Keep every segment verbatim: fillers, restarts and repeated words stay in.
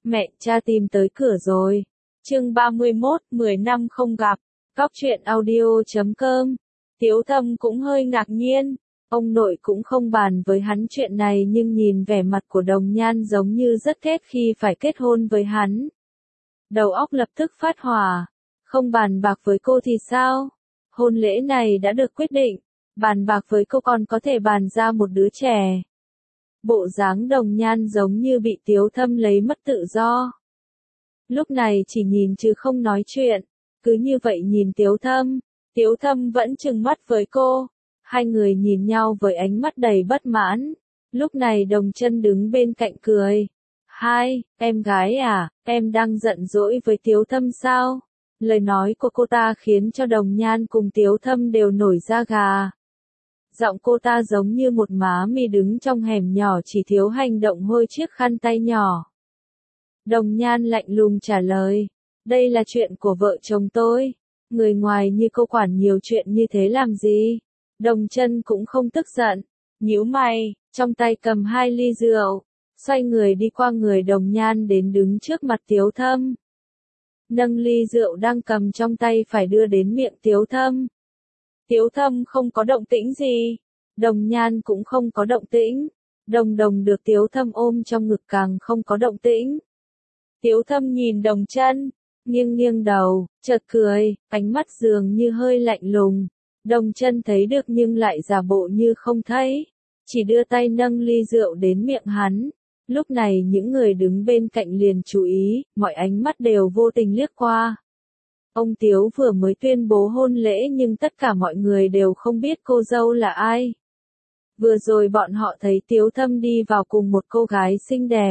Mẹ, cha tìm tới cửa rồi. Chương ba mươi mốt, mười năm không gặp. Góc truyện audio chấm com. Tiếu Thâm cũng hơi ngạc nhiên. Ông nội cũng không bàn với hắn chuyện này nhưng nhìn vẻ mặt của Đồng Nhan giống như rất ghét khi phải kết hôn với hắn. Đầu óc lập tức phát hỏa. Không bàn bạc với cô thì sao? Hôn lễ này đã được quyết định. Bàn bạc với cô còn có thể bàn ra một đứa trẻ. Bộ dáng Đồng Nhan giống như bị Tiếu Thâm lấy mất tự do. Lúc này chỉ nhìn chứ không nói chuyện. Cứ như vậy nhìn Tiếu Thâm. Tiếu Thâm vẫn trừng mắt với cô. Hai người nhìn nhau với ánh mắt đầy bất mãn. Lúc này Đồng Chân đứng bên cạnh cười. Hai, em gái à, em đang giận dỗi với Tiếu Thâm sao? Lời nói của cô ta khiến cho Đồng Nhan cùng Tiếu Thâm đều nổi da gà. Giọng cô ta giống như một má mì đứng trong hẻm nhỏ chỉ thiếu hành động hôi chiếc khăn tay nhỏ. Đồng Nhan lạnh lùng trả lời. Đây là chuyện của vợ chồng tôi. Người ngoài như cô quản nhiều chuyện như thế làm gì? Đồng Chân cũng không tức giận. Nhíu mày, trong tay cầm hai ly rượu. Xoay người đi qua người Đồng Nhan đến đứng trước mặt Tiếu Thâm. Nâng ly rượu đang cầm trong tay phải đưa đến miệng Tiếu Thâm. Tiếu Thâm không có động tĩnh gì. Đồng Nhan cũng không có động tĩnh. Đồng Đồng được Tiếu Thâm ôm trong ngực càng không có động tĩnh. Tiếu Thâm nhìn Đồng Chân, nghiêng nghiêng đầu, chợt cười, ánh mắt dường như hơi lạnh lùng. Đồng Chân thấy được nhưng lại giả bộ như không thấy, chỉ đưa tay nâng ly rượu đến miệng hắn. Lúc này những người đứng bên cạnh liền chú ý, mọi ánh mắt đều vô tình liếc qua. Ông Tiếu vừa mới tuyên bố hôn lễ nhưng tất cả mọi người đều không biết cô dâu là ai. Vừa rồi bọn họ thấy Tiếu Thâm đi vào cùng một cô gái xinh đẹp.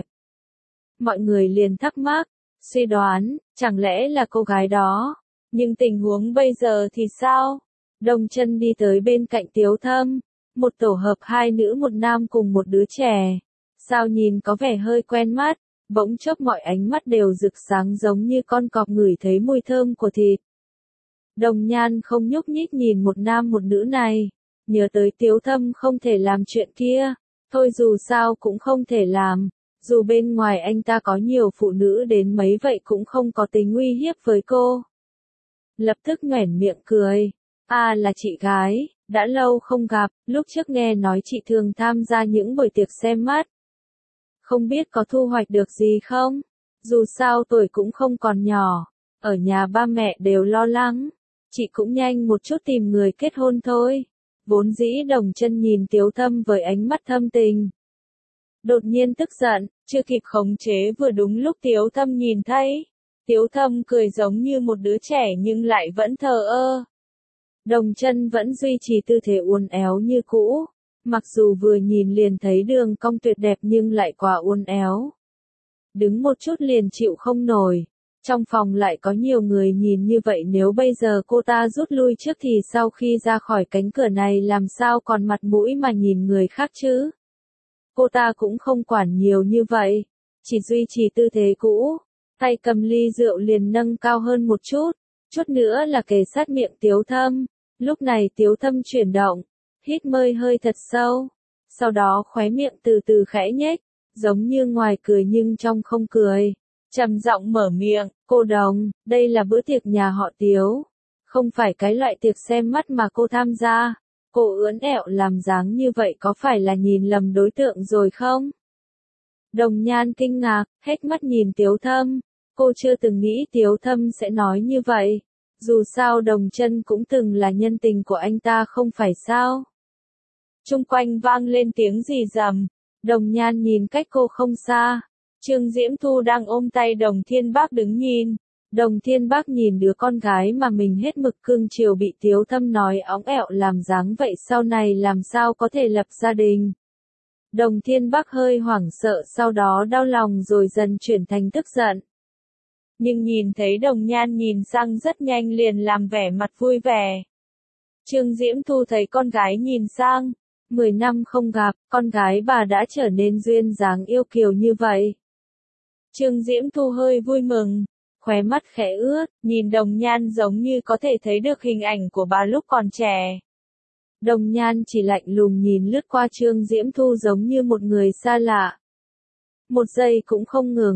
Mọi người liền thắc mắc, suy đoán, chẳng lẽ là cô gái đó? Nhưng tình huống bây giờ thì sao? Đồng Chân đi tới bên cạnh Tiếu Thâm, một tổ hợp hai nữ một nam cùng một đứa trẻ. Sao nhìn có vẻ hơi quen mắt, bỗng chốc mọi ánh mắt đều rực sáng giống như con cọp ngửi thấy mùi thơm của thịt. Đồng Nhan không nhúc nhích nhìn một nam một nữ này, nhớ tới Tiếu Thâm không thể làm chuyện kia, thôi dù sao cũng không thể làm, dù bên ngoài anh ta có nhiều phụ nữ đến mấy vậy cũng không có tính uy hiếp với cô. Lập tức nhoẻn miệng cười, à là chị gái, đã lâu không gặp, lúc trước nghe nói chị thường tham gia những buổi tiệc xem mắt. Không biết có thu hoạch được gì không? Dù sao tuổi cũng không còn nhỏ, ở nhà ba mẹ đều lo lắng, chị cũng nhanh một chút tìm người kết hôn thôi. Vốn dĩ Đồng Chân nhìn Tiếu Thâm với ánh mắt thâm tình. Đột nhiên tức giận, chưa kịp khống chế vừa đúng lúc Tiếu Thâm nhìn thấy. Tiếu Thâm cười giống như một đứa trẻ nhưng lại vẫn thờ ơ. Đồng Chân vẫn duy trì tư thế uốn éo như cũ. Mặc dù vừa nhìn liền thấy đường cong tuyệt đẹp nhưng lại quá uốn éo. Đứng một chút liền chịu không nổi. Trong phòng lại có nhiều người nhìn như vậy nếu bây giờ cô ta rút lui trước thì sau khi ra khỏi cánh cửa này làm sao còn mặt mũi mà nhìn người khác chứ? Cô ta cũng không quản nhiều như vậy. Chỉ duy trì tư thế cũ. Tay cầm ly rượu liền nâng cao hơn một chút. Chút nữa là kề sát miệng Tiếu Thâm. Lúc này Tiếu Thâm chuyển động. Hít mơi hơi thật sâu, sau đó khóe miệng từ từ khẽ nhếch, giống như ngoài cười nhưng trong không cười, trầm giọng mở miệng, cô Đồng, đây là bữa tiệc nhà họ Tiếu, không phải cái loại tiệc xem mắt mà cô tham gia, cô ưỡn ẹo làm dáng như vậy có phải là nhìn lầm đối tượng rồi không? Đồng Nhan kinh ngạc, hết mắt nhìn Tiếu Thâm, cô chưa từng nghĩ Tiếu Thâm sẽ nói như vậy, dù sao Đồng Chân cũng từng là nhân tình của anh ta không phải sao? Chung quanh vang lên tiếng rì rầm, Đồng Nhan nhìn cách cô không xa, Trương Diễm Thu đang ôm tay Đồng Thiên Bác đứng nhìn, Đồng Thiên Bác nhìn đứa con gái mà mình hết mực cưng chiều bị Tiếu Thâm nói óng ẹo làm dáng vậy sau này làm sao có thể lập gia đình. Đồng Thiên Bác hơi hoảng sợ sau đó đau lòng rồi dần chuyển thành tức giận. Nhưng nhìn thấy Đồng Nhan nhìn sang rất nhanh liền làm vẻ mặt vui vẻ. Trương Diễm Thu thấy con gái nhìn sang. Mười năm không gặp, con gái bà đã trở nên duyên dáng yêu kiều như vậy. Trương Diễm Thu hơi vui mừng, khóe mắt khẽ ướt, nhìn Đồng Nhan giống như có thể thấy được hình ảnh của bà lúc còn trẻ. Đồng Nhan chỉ lạnh lùng nhìn lướt qua Trương Diễm Thu giống như một người xa lạ. Một giây cũng không ngừng,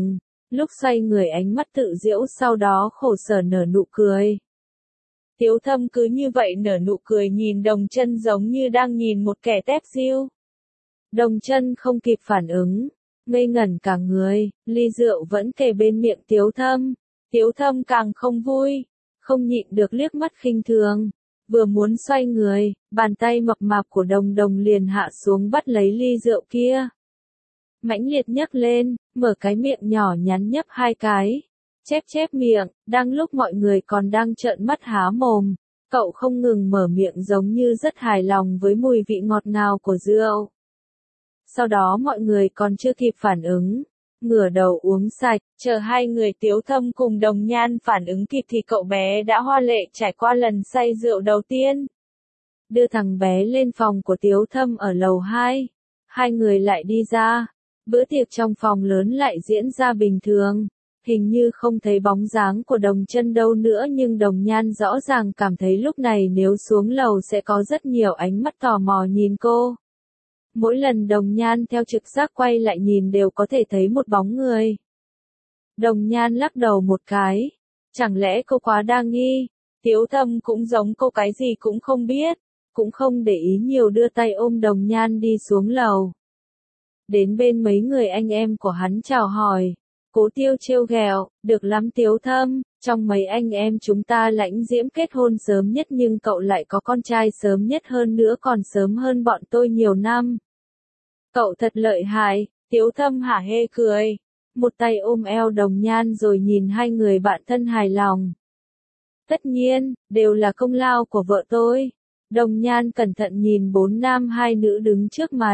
Lúc xoay người ánh mắt tự giễu sau đó khổ sở nở nụ cười. Tiếu Thâm cứ như vậy nở nụ cười nhìn Đồng Chân giống như đang nhìn một kẻ tép diêu. Đồng Chân không kịp phản ứng, ngây ngẩn cả người, ly rượu vẫn kề bên miệng Tiếu Thâm. Tiếu Thâm càng không vui, không nhịn được liếc mắt khinh thường. Vừa muốn xoay người, bàn tay mập mạp của Đồng Đồng liền hạ xuống bắt lấy ly rượu kia. Mãnh liệt nhấc lên, mở cái miệng nhỏ nhắn nhấp hai cái. Chép chép miệng, đang lúc mọi người còn đang trợn mắt há mồm, cậu không ngừng mở miệng giống như rất hài lòng với mùi vị ngọt ngào của rượu. Sau đó mọi người còn chưa kịp phản ứng, ngửa đầu uống sạch, chờ hai người Tiếu Thâm cùng Đồng Nhan phản ứng kịp thì cậu bé đã hoa lệ trải qua lần say rượu đầu tiên. Đưa thằng bé lên phòng của Tiếu Thâm ở lầu hai, hai người lại đi ra, bữa tiệc trong phòng lớn lại diễn ra bình thường. Hình như không thấy bóng dáng của Đồng Chân đâu nữa nhưng Đồng Nhan rõ ràng cảm thấy lúc này nếu xuống lầu sẽ có rất nhiều ánh mắt tò mò nhìn cô. Mỗi lần Đồng Nhan theo trực giác quay lại nhìn đều có thể thấy một bóng người. Đồng Nhan lắc đầu một cái. Chẳng lẽ cô quá đa nghi? Tiếu Thâm cũng giống cô cái gì cũng không biết. Cũng không để ý nhiều đưa tay ôm Đồng Nhan đi xuống lầu. Đến bên mấy người anh em của hắn chào hỏi. Cố Tiêu trêu ghẹo, được lắm Tiếu Thâm, trong mấy anh em chúng ta Lãnh Diễm kết hôn sớm nhất nhưng cậu lại có con trai sớm nhất hơn nữa còn sớm hơn bọn tôi nhiều năm. Cậu thật lợi hại, Tiếu Thâm hả hê cười, một tay ôm eo Đồng Nhan rồi nhìn hai người bạn thân hài lòng. Tất nhiên, đều là công lao của vợ tôi. Đồng Nhan cẩn thận nhìn bốn nam hai nữ đứng trước mặt.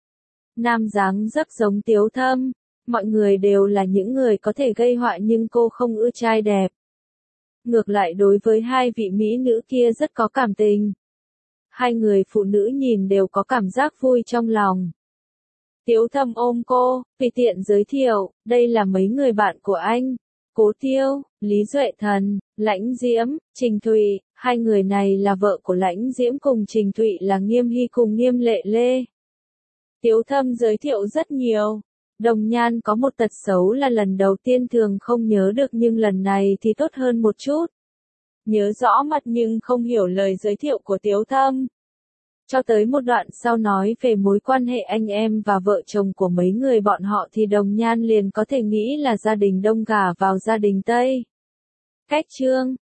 Nam dáng dấp giống Tiếu Thâm. Mọi người đều là những người có thể gây họa nhưng cô không ưa trai đẹp. Ngược lại đối với hai vị mỹ nữ kia rất có cảm tình. Hai người phụ nữ nhìn đều có cảm giác vui trong lòng. Tiếu Thâm ôm cô, tùy tiện giới thiệu, đây là mấy người bạn của anh. Cố Tiêu, Lý Duệ Thần, Lãnh Diễm, Trình Thụy, hai người này là vợ của Lãnh Diễm cùng Trình Thụy là Nghiêm Hy cùng Nghiêm Lệ Lê. Tiếu Thâm giới thiệu rất nhiều. Đồng Nhan có một tật xấu là lần đầu tiên thường không nhớ được nhưng lần này thì tốt hơn một chút. Nhớ rõ mặt nhưng không hiểu lời giới thiệu của Tiếu Thâm. Cho tới một đoạn sau nói về mối quan hệ anh em và vợ chồng của mấy người bọn họ thì Đồng Nhan liền có thể nghĩ là gia đình Đông gả vào gia đình Tây. Cách chương